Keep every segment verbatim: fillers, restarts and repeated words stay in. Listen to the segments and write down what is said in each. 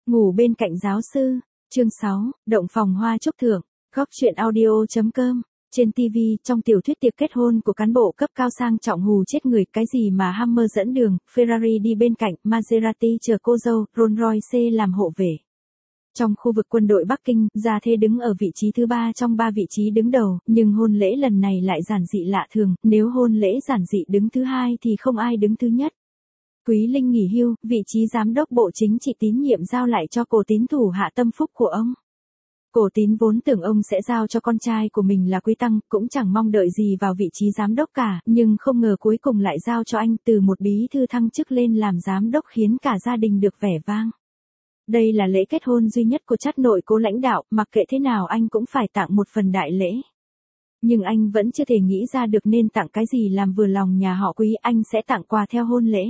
Ngủ bên cạnh giáo sư, chương sáu, động phòng hoa trúc thượng, góc chuyện audio.com. Trên ti vi, trong tiểu thuyết tiệc kết hôn của cán bộ cấp cao sang trọng hù chết người, cái gì mà Hummer dẫn đường, Ferrari đi bên cạnh, Maserati chờ cô dâu, Rolls-Royce làm hộ vệ. Trong khu vực quân đội Bắc Kinh, Gia Thế đứng ở vị trí thứ ba trong ba vị trí đứng đầu, nhưng hôn lễ lần này lại giản dị lạ thường, nếu hôn lễ giản dị đứng thứ hai thì không ai đứng thứ nhất. Quý Linh nghỉ hưu, vị trí giám đốc bộ chính trị tín nhiệm giao lại cho Cổ Tín thủ hạ tâm phúc của ông. Cổ Tín vốn tưởng ông sẽ giao cho con trai của mình là Quý Tăng, cũng chẳng mong đợi gì vào vị trí giám đốc cả, nhưng không ngờ cuối cùng lại giao cho anh, từ một bí thư thăng chức lên làm giám đốc khiến cả gia đình được vẻ vang. Đây là lễ kết hôn duy nhất của Trát nội Cố lãnh đạo, mặc kệ thế nào anh cũng phải tặng một phần đại lễ. Nhưng anh vẫn chưa thể nghĩ ra được nên tặng cái gì làm vừa lòng nhà họ Quý, anh sẽ tặng quà theo hôn lễ.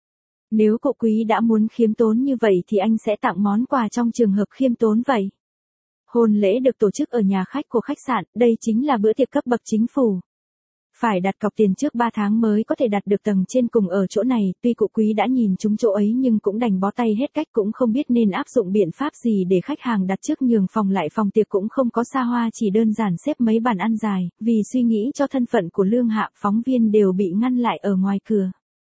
Nếu cụ Quý đã muốn khiêm tốn như vậy thì anh sẽ tặng món quà trong trường hợp khiêm tốn vậy. Hôn lễ được tổ chức ở nhà khách của khách sạn, đây chính là bữa tiệc cấp bậc chính phủ. Phải đặt cọc tiền trước ba tháng mới có thể đặt được tầng trên cùng ở chỗ này, tuy cụ Quý đã nhìn trúng chỗ ấy nhưng cũng đành bó tay hết cách, cũng không biết nên áp dụng biện pháp gì để khách hàng đặt trước nhường phòng lại phòng tiệc cũng không có xa hoa, chỉ đơn giản xếp mấy bàn ăn dài, vì suy nghĩ cho thân phận của Lương Hạ, phóng viên đều bị ngăn lại ở ngoài cửa.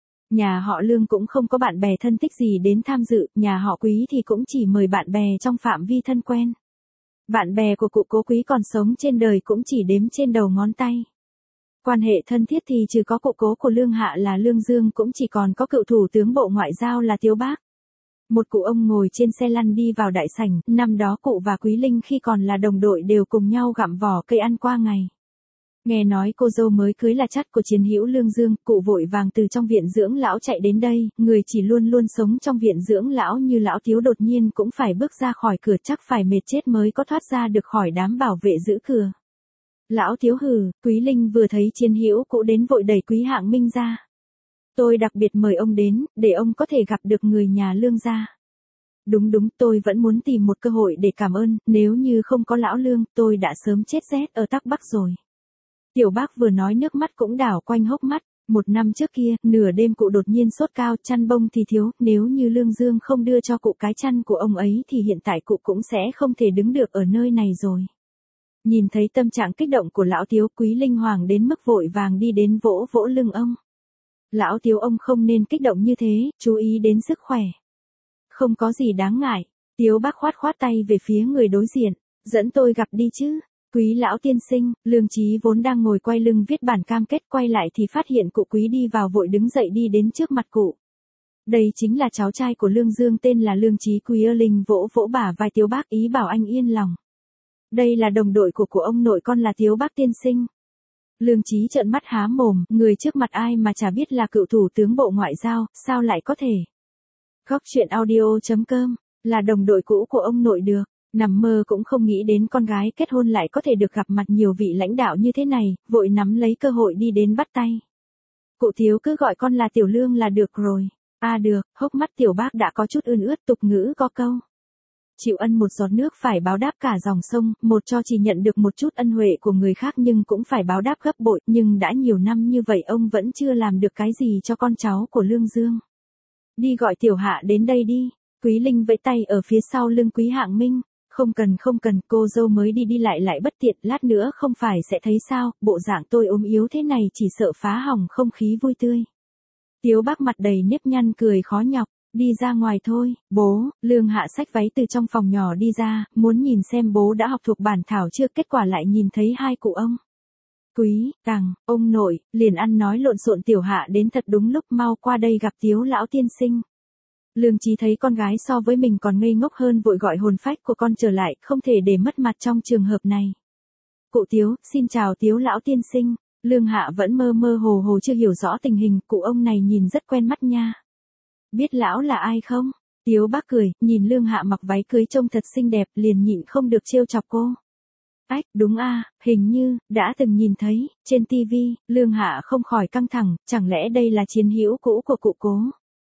Nhà họ Lương cũng không có bạn bè thân thích gì đến tham dự, nhà họ Quý thì cũng chỉ mời bạn bè trong phạm vi thân quen. Bạn bè của cụ Cố Quý còn sống trên đời cũng chỉ đếm trên đầu ngón tay. Quan hệ thân thiết thì trừ có cụ cố của Lương Hạ là Lương Dương cũng chỉ còn có cựu thủ tướng Bộ Ngoại giao là Tiếu Bác. Một cụ ông ngồi trên xe lăn đi vào đại sảnh, năm đó cụ và Quý Linh khi còn là đồng đội đều cùng nhau gặm vỏ cây ăn qua ngày. Nghe nói cô dâu mới cưới là Trát của chiến hữu Lương Dương, cụ vội vàng từ trong viện dưỡng lão chạy đến đây, người chỉ luôn luôn sống trong viện dưỡng lão như lão Tiếu đột nhiên cũng phải bước ra khỏi cửa, chắc phải mệt chết mới có thoát ra được khỏi đám bảo vệ giữ cửa. Lão Tiếu hừ, Quý Linh vừa thấy chiến hữu cụ đến vội đẩy Quý Hạng Minh ra. Tôi đặc biệt mời ông đến, để ông có thể gặp được người nhà Lương gia. Đúng đúng, tôi vẫn muốn tìm một cơ hội để cảm ơn, nếu như không có lão Lương, tôi đã sớm chết rét ở Tắc Bắc rồi. Tiểu Bác vừa nói nước mắt cũng đảo quanh hốc mắt. Một năm trước kia, nửa đêm cụ đột nhiên sốt cao, chăn bông thì thiếu, nếu như Lương Dương không đưa cho cụ cái chăn của ông ấy thì hiện tại cụ cũng sẽ không thể đứng được ở nơi này rồi. Nhìn thấy tâm trạng kích động của lão Tiếu, Quý Linh hoàng đến mức vội vàng đi đến vỗ vỗ lưng ông. Lão Tiếu, ông không nên kích động như thế, chú ý đến sức khỏe. Không có gì đáng ngại. Tiếu Bác khoát khoát tay về phía người đối diện, dẫn tôi gặp đi chứ. Quý lão tiên sinh, Lương Chí vốn đang ngồi quay lưng viết bản cam kết, quay lại thì phát hiện cụ Quý đi vào vội đứng dậy đi đến trước mặt cụ. Đây chính là cháu trai của Lương Dương tên là Lương Chí. Quý ơ Linh vỗ vỗ bả vai Tiếu Bác ý bảo anh yên lòng. Đây là đồng đội của của ông nội con là Tiếu Bác tiên sinh. Lương Chí trợn mắt há mồm, người trước mặt ai mà chả biết là cựu thủ tướng Bộ Ngoại giao, sao lại có thể. Góc chuyện audio.com, là đồng đội cũ của ông nội được. Nằm mơ cũng không nghĩ đến con gái kết hôn lại có thể được gặp mặt nhiều vị lãnh đạo như thế này, vội nắm lấy cơ hội đi đến bắt tay. Cụ Tiếu cứ gọi con là Tiểu Lương là được rồi. À được, hốc mắt Tiểu Bác đã có chút ươn ướt, tục ngữ có câu. Chịu ân một giọt nước phải báo đáp cả dòng sông, một cho chỉ nhận được một chút ân huệ của người khác nhưng cũng phải báo đáp gấp bội, nhưng đã nhiều năm như vậy ông vẫn chưa làm được cái gì cho con cháu của Lương Dương. Đi gọi Tiểu Hạ đến đây đi. Quý Linh vẫy tay ở phía sau lưng Quý Hạng Minh. Không cần không cần, cô dâu mới đi đi lại lại bất tiện, lát nữa không phải sẽ thấy sao, bộ dạng tôi ốm yếu thế này chỉ sợ phá hỏng không khí vui tươi. Tiếu Bác mặt đầy nếp nhăn cười khó nhọc, đi ra ngoài thôi, bố. Lương Hạ xách váy từ trong phòng nhỏ đi ra, muốn nhìn xem bố đã học thuộc bản thảo chưa, kết quả lại nhìn thấy hai cụ ông. Quý, Tằng, ông nội, liền ăn nói lộn xộn. Tiểu Hạ đến thật đúng lúc, mau qua đây gặp Tiếu lão tiên sinh. Lương Chí thấy con gái so với mình còn ngây ngốc hơn vội gọi hồn phách của con trở lại, không thể để mất mặt trong trường hợp này. Cụ Tiếu, xin chào Tiếu lão tiên sinh. Lương Hạ vẫn mơ mơ hồ hồ chưa hiểu rõ tình hình, cụ ông này nhìn rất quen mắt nha. Biết lão là ai không? Tiếu Bác cười, nhìn Lương Hạ mặc váy cưới trông thật xinh đẹp, liền nhịn không được trêu chọc cô. Ách, đúng a, hình như, đã từng nhìn thấy, trên ti vi. Lương Hạ không khỏi căng thẳng, chẳng lẽ đây là chiến hữu cũ của cụ Cố?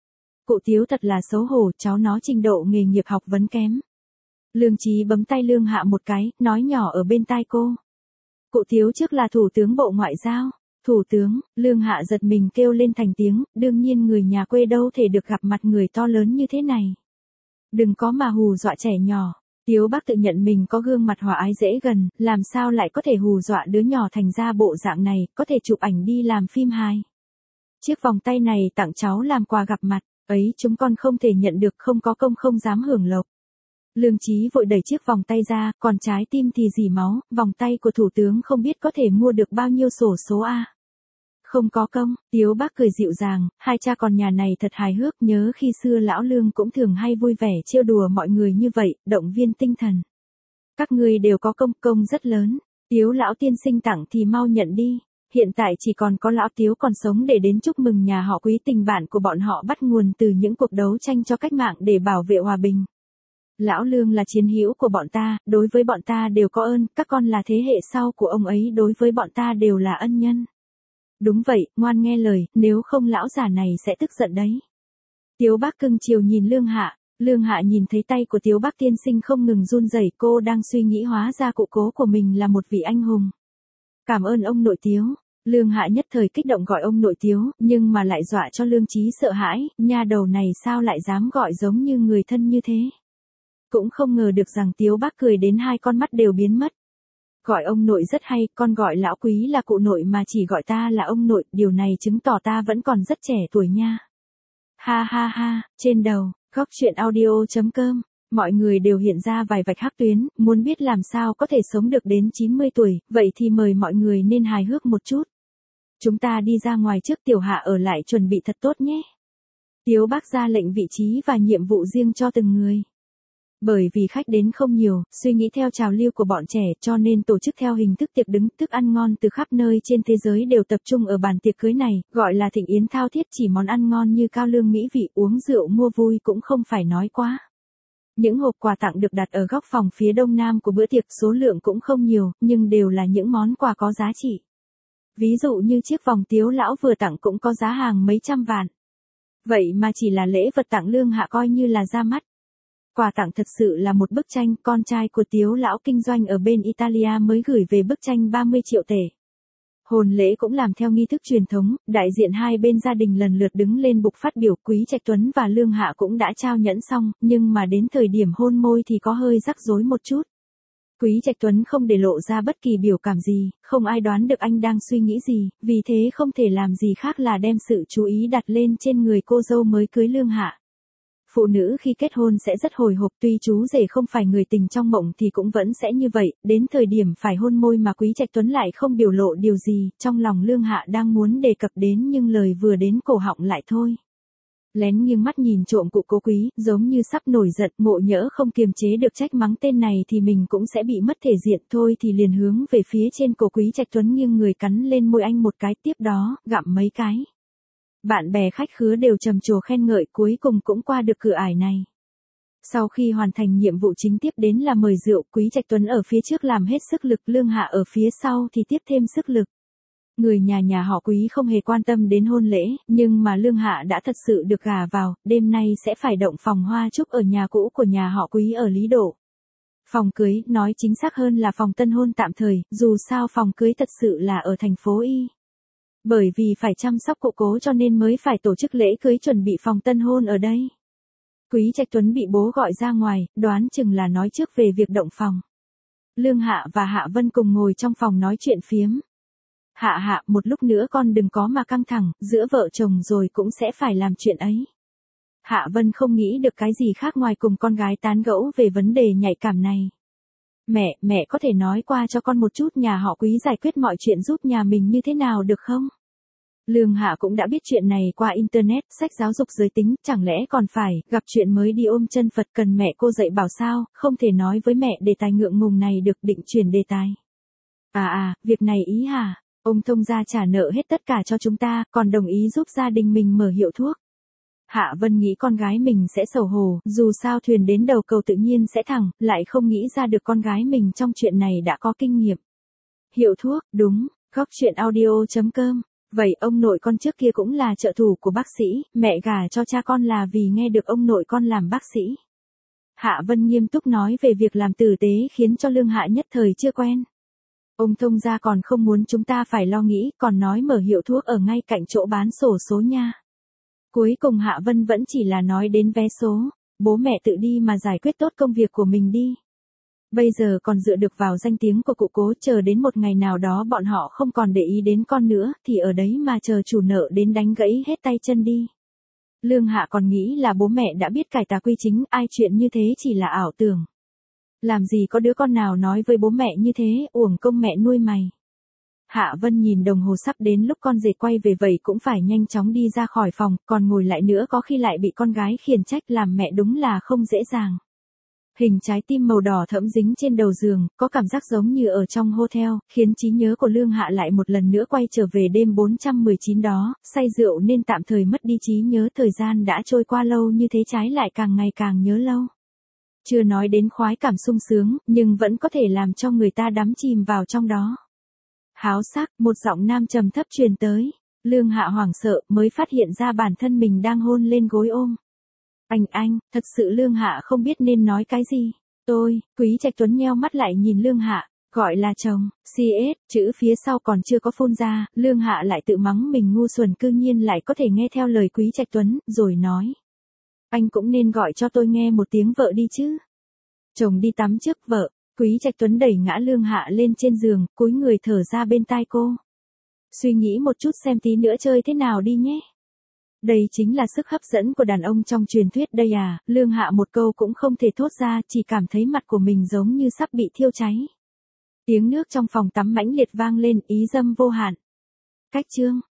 Cụ Tiếu thật là xấu hổ, cháu nó trình độ nghề nghiệp học vấn kém. Lương Chí bấm tay Lương Hạ một cái, nói nhỏ ở bên tai cô. Cụ Tiếu trước là thủ tướng Bộ Ngoại giao. Thủ tướng, Lương Hạ giật mình kêu lên thành tiếng, đương nhiên người nhà quê đâu thể được gặp mặt người to lớn như thế này. Đừng có mà hù dọa trẻ nhỏ. Tiếu Bắc tự nhận mình có gương mặt hòa ái dễ gần, làm sao lại có thể hù dọa đứa nhỏ thành ra bộ dạng này, có thể chụp ảnh đi làm phim hài. Chiếc vòng tay này tặng cháu làm quà gặp mặt, ấy chúng con không thể nhận được, không có công không dám hưởng lộc. Lương Chí vội đẩy chiếc vòng tay ra, còn trái tim thì rỉ máu, vòng tay của thủ tướng không biết có thể mua được bao nhiêu xổ số a. Không có công, Tiếu Bắc cười dịu dàng, hai cha con nhà này thật hài hước, nhớ khi xưa lão Lương cũng thường hay vui vẻ trêu đùa mọi người như vậy, động viên tinh thần. Các ngươi đều có công, công rất lớn, Tiếu lão tiên sinh tặng thì mau nhận đi, hiện tại chỉ còn có lão Tiếu còn sống để đến chúc mừng nhà họ Quý, tình bạn của bọn họ bắt nguồn từ những cuộc đấu tranh cho cách mạng để bảo vệ hòa bình. Lão Lương là chiến hữu của bọn ta, đối với bọn ta đều có ơn, các con là thế hệ sau của ông ấy, đối với bọn ta đều là ân nhân. Đúng vậy, ngoan nghe lời, nếu không lão già này sẽ tức giận đấy. Tiếu Bắc cưng chiều nhìn Lương Hạ, Lương Hạ nhìn thấy tay của Tiếu Bắc tiên sinh không ngừng run rẩy, cô đang suy nghĩ hóa ra cụ cố của mình là một vị anh hùng. Cảm ơn ông nội Tiếu. Lương Hạ nhất thời kích động gọi ông nội Tiếu, nhưng mà lại dọa cho Lương Chí sợ hãi, nha đầu này sao lại dám gọi giống như người thân như thế. Cũng không ngờ được rằng Tiếu Bắc cười đến hai con mắt đều biến mất. Gọi ông nội rất hay, con gọi lão Quý là cụ nội mà chỉ gọi ta là ông nội, điều này chứng tỏ ta vẫn còn rất trẻ tuổi nha. Ha ha ha, trên đầu, góc truyện audio chấm com, mọi người đều hiện ra vài vạch hắc tuyến, muốn biết làm sao có thể sống được đến chín mươi tuổi, vậy thì mời mọi người nên hài hước một chút. Chúng ta đi ra ngoài trước, Tiểu Hạ ở lại chuẩn bị thật tốt nhé. Tiếu Bắc ra lệnh vị trí và nhiệm vụ riêng cho từng người. Bởi vì khách đến không nhiều, suy nghĩ theo trào lưu của bọn trẻ cho nên tổ chức theo hình thức tiệc đứng, thức ăn ngon từ khắp nơi trên thế giới đều tập trung ở bàn tiệc cưới này, gọi là thịnh yến thao thiết, chỉ món ăn ngon như cao lương mỹ vị, uống rượu mua vui cũng không phải nói quá. Những hộp quà tặng được đặt ở góc phòng phía đông nam của bữa tiệc, số lượng cũng không nhiều, nhưng đều là những món quà có giá trị. Ví dụ như chiếc vòng Tiếu lão vừa tặng cũng có giá hàng mấy trăm vạn. Vậy mà chỉ là lễ vật tặng Lương Hạ coi như là ra mắt. Quà tặng thật sự là một bức tranh, con trai của Tiếu lão kinh doanh ở bên Italia mới gửi về bức tranh ba mươi triệu tệ. Hôn lễ cũng làm theo nghi thức truyền thống, đại diện hai bên gia đình lần lượt đứng lên bục phát biểu, Quý Trạch Tuấn và Lương Hạ cũng đã trao nhẫn xong, nhưng mà đến thời điểm hôn môi thì có hơi rắc rối một chút. Quý Trạch Tuấn không để lộ ra bất kỳ biểu cảm gì, không ai đoán được anh đang suy nghĩ gì, vì thế không thể làm gì khác là đem sự chú ý đặt lên trên người cô dâu mới cưới Lương Hạ. Phụ nữ khi kết hôn sẽ rất hồi hộp, tuy chú rể không phải người tình trong mộng thì cũng vẫn sẽ như vậy, đến thời điểm phải hôn môi mà Quý Trạch Tuấn lại không biểu lộ điều gì, trong lòng Lương Hạ đang muốn đề cập đến nhưng lời vừa đến cổ họng lại thôi. Lén nghiêng mắt nhìn trộm cụ cố Quý, giống như sắp nổi giận, ngộ nhỡ không kiềm chế được trách mắng tên này thì mình cũng sẽ bị mất thể diện, thôi thì liền hướng về phía trên cổ Quý Trạch Tuấn nghiêng người cắn lên môi anh một cái, tiếp đó, gặm mấy cái. Bạn bè khách khứa đều trầm trồ khen ngợi, cuối cùng cũng qua được cửa ải này. Sau khi hoàn thành nhiệm vụ chính tiếp đến là mời rượu, Quý Trạch Tuấn ở phía trước làm hết sức lực, Lương Hạ ở phía sau thì tiếp thêm sức lực. Người nhà nhà họ Quý không hề quan tâm đến hôn lễ, nhưng mà Lương Hạ đã thật sự được gả vào, đêm nay sẽ phải động phòng hoa chúc ở nhà cũ của nhà họ Quý ở Lý Độ. Phòng cưới, nói chính xác hơn là phòng tân hôn tạm thời, dù sao phòng cưới thật sự là ở thành phố Y. Bởi vì phải chăm sóc cụ cố cho nên mới phải tổ chức lễ cưới, chuẩn bị phòng tân hôn ở đây. Quý Trạch Tuấn bị bố gọi ra ngoài, đoán chừng là nói trước về việc động phòng. Lương Hạ và Hạ Vân cùng ngồi trong phòng nói chuyện phiếm. Hạ Hạ, một lúc nữa con đừng có mà căng thẳng, giữa vợ chồng rồi cũng sẽ phải làm chuyện ấy. Hạ Vân không nghĩ được cái gì khác ngoài cùng con gái tán gẫu về vấn đề nhạy cảm này. Mẹ, mẹ có thể nói qua cho con một chút nhà họ Quý giải quyết mọi chuyện giúp nhà mình như thế nào được không? Lương Hạ cũng đã biết chuyện này qua internet, sách giáo dục giới tính, chẳng lẽ còn phải, gặp chuyện mới đi ôm chân Phật, cần mẹ cô dạy bảo sao, không thể nói với mẹ đề tài ngượng ngùng này được, định chuyển đề tài. À à, việc này ý hả? Ông thông gia trả nợ hết tất cả cho chúng ta, còn đồng ý giúp gia đình mình mở hiệu thuốc. Hạ Vân nghĩ con gái mình sẽ xấu hổ, dù sao thuyền đến đầu cầu tự nhiên sẽ thẳng, lại không nghĩ ra được con gái mình trong chuyện này đã có kinh nghiệm. Hiệu thuốc, đúng, góc truyện audio chấm com. Vậy ông nội con trước kia cũng là trợ thủ của bác sĩ, mẹ gả cho cha con là vì nghe được ông nội con làm bác sĩ. Hạ Vân nghiêm túc nói về việc làm tử tế khiến cho Lương Hạ nhất thời chưa quen. Ông thông gia còn không muốn chúng ta phải lo nghĩ, còn nói mở hiệu thuốc ở ngay cạnh chỗ bán xổ số nha. Cuối cùng Hạ Vân vẫn chỉ là nói đến vé số. Bố mẹ tự đi mà giải quyết tốt công việc của mình đi. Bây giờ còn dựa được vào danh tiếng của cụ Cố, chờ đến một ngày nào đó bọn họ không còn để ý đến con nữa, thì ở đấy mà chờ chủ nợ đến đánh gãy hết tay chân đi. Lương Hạ còn nghĩ là bố mẹ đã biết cải tà quy chính, ai chuyện như thế chỉ là ảo tưởng. Làm gì có đứa con nào nói với bố mẹ như thế, uổng công mẹ nuôi mày. Hạ Vân nhìn đồng hồ sắp đến lúc con rể quay về vậy cũng phải nhanh chóng đi ra khỏi phòng, còn ngồi lại nữa có khi lại bị con gái khiển trách, làm mẹ đúng là không dễ dàng. Hình trái tim màu đỏ thẫm dính trên đầu giường, có cảm giác giống như ở trong hotel, khiến trí nhớ của Lương Hạ lại một lần nữa quay trở về đêm bốn trăm mười chín đó, say rượu nên tạm thời mất đi trí nhớ, thời gian đã trôi qua lâu như thế trái lại càng ngày càng nhớ lâu. Chưa nói đến khoái cảm sung sướng, nhưng vẫn có thể làm cho người ta đắm chìm vào trong đó. Háo sắc, một giọng nam trầm thấp truyền tới. Lương Hạ hoảng sợ, mới phát hiện ra bản thân mình đang hôn lên gối ôm. Anh anh, thật sự Lương Hạ không biết nên nói cái gì. Tôi, Quý Trạch Tuấn nheo mắt lại nhìn Lương Hạ, gọi là chồng, xê ét, chữ phía sau còn chưa có phun ra, Lương Hạ lại tự mắng mình ngu xuẩn, cư nhiên lại có thể nghe theo lời Quý Trạch Tuấn, rồi nói. Anh cũng nên gọi cho tôi nghe một tiếng vợ đi chứ. Chồng đi tắm trước vợ. Quý Trạch Tuấn đẩy ngã Lương Hạ lên trên giường, cúi người thở ra bên tai cô. Suy nghĩ một chút xem tí nữa chơi thế nào đi nhé. Đây chính là sức hấp dẫn của đàn ông trong truyền thuyết đây à, Lương Hạ một câu cũng không thể thốt ra, chỉ cảm thấy mặt của mình giống như sắp bị thiêu cháy. Tiếng nước trong phòng tắm mãnh liệt vang lên, ý dâm vô hạn. Cách chương